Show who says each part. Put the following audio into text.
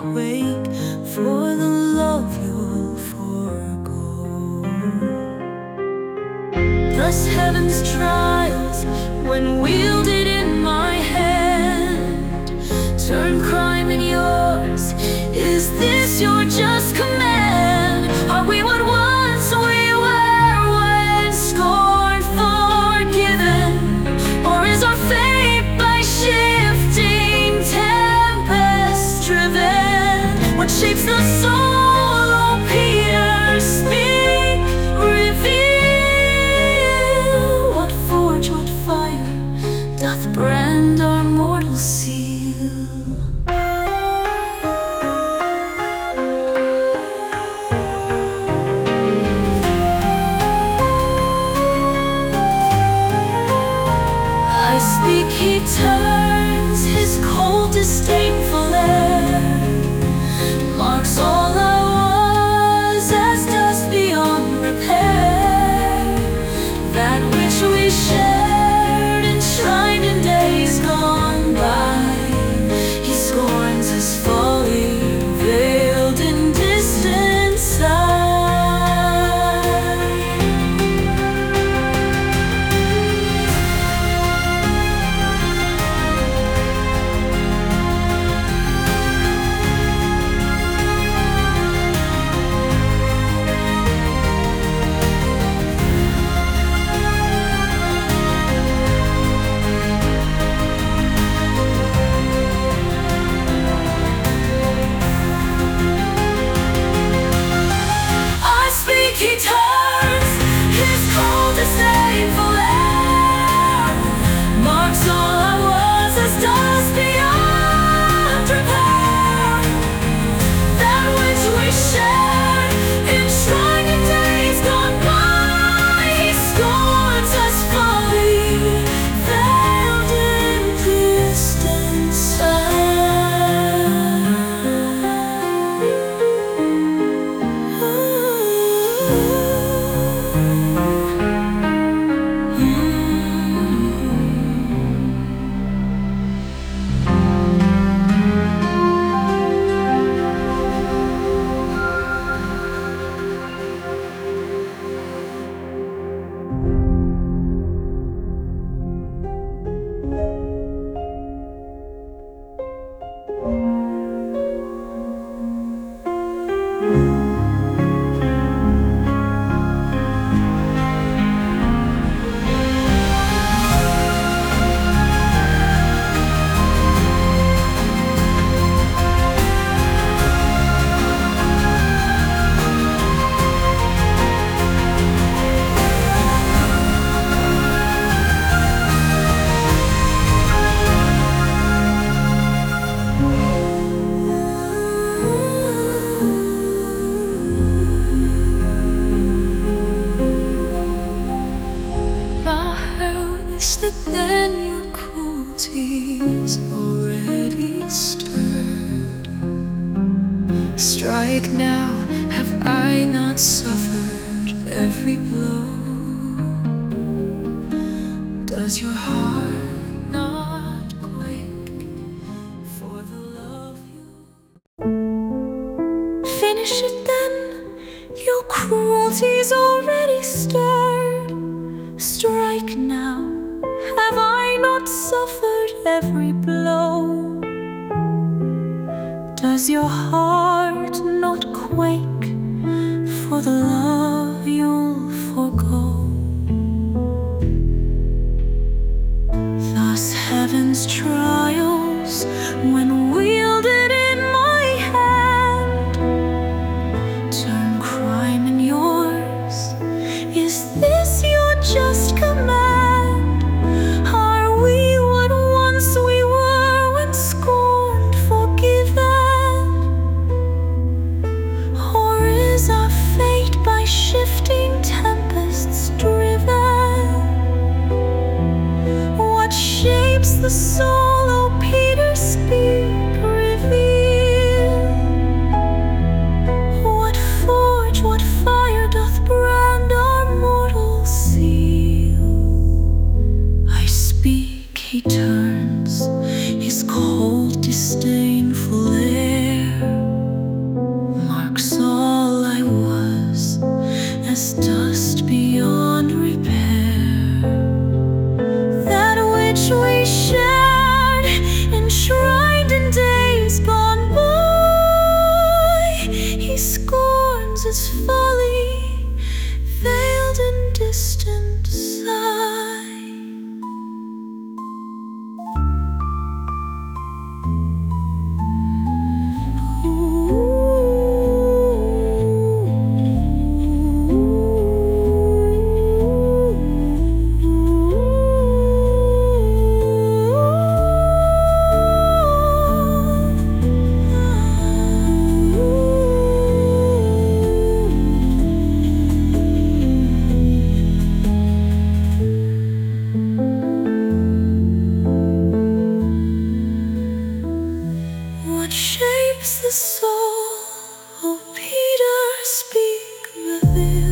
Speaker 1: quake for the love you'll forgo. Thus heaven's trials, when wielded in my hand, turn crime in yours. Is this your just command? Are we what once we were when scorned forgiven? Or is our fate by shifting tempest driven? What shapes the soul, oh Peter, speak, reveal. What forge, what fire doth brand our mortal seal? I speak, he turns his cold, disdainful air, marks all I was as dust beyond repair. That which we shared, enshrined in days gone by, he scorns as folly, veiled in distant sight. He turns his cold, disdainful air, marks all I was as dust beyond repair. That which we shared, enshrined in days gone by, he scorns us folly, veiled in distant that then your cruelty's already stirred. Strike now, have I not suffered every blow? Does your heart not quake for the love you? Finish it then, your cruelty's already stirred. Strike now, have I not suffered every blow? Does your heart not quake for the love you'll forgo? Thus heaven's trials, when wielded in my hand, turn crime in yours. Is this your just command? Shifting time. shapes the soul. Oh, Peter, speak, reveal.